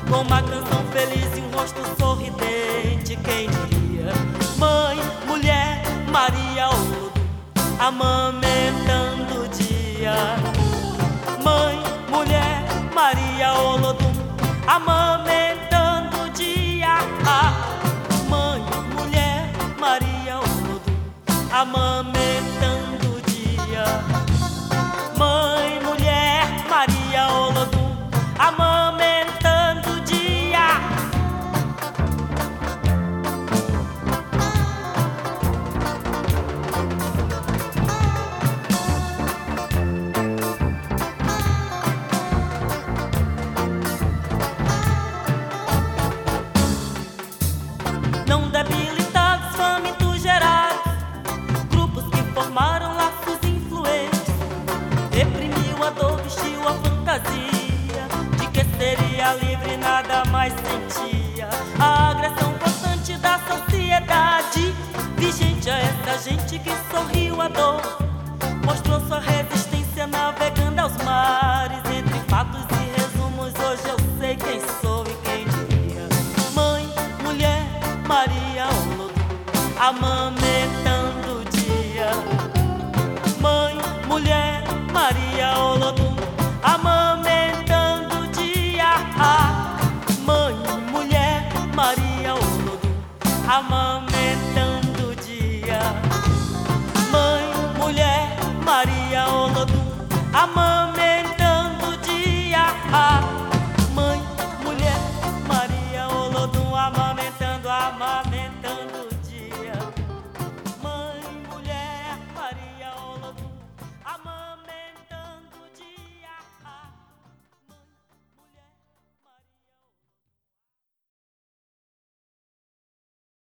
com uma canção feliz e um rosto sorridente. Quem diria? Mãe, mulher, Maria Olodum, amamentando o dia. Mãe, mulher, Maria Olodum, amamentando o dia. Mãe, mulher, Maria Olodum, amamentando o dia. Mãe, mulher, Maria Olodum, amamentando o dia. Não debilitados, famintos gerados, grupos que formaram laços influentes. Reprimiu a dor, vestiu a fantasia de que seria livre, nada mais sentia. A agressão constante da sociedade vigente a essa gente que sorriu a dor, mostrou sua resistência navegando aos mares. Entre fatos e resumos hoje eu sei quem sou e quem diria. Mãe, mulher, Maria Olodum, amamentando o dia. Mãe, mulher, Maria Olodum, amamentando o dia. Mãe, mulher, Maria Olodum, amamentando o dia. Mãe, mulher, Maria Olodum, amamentando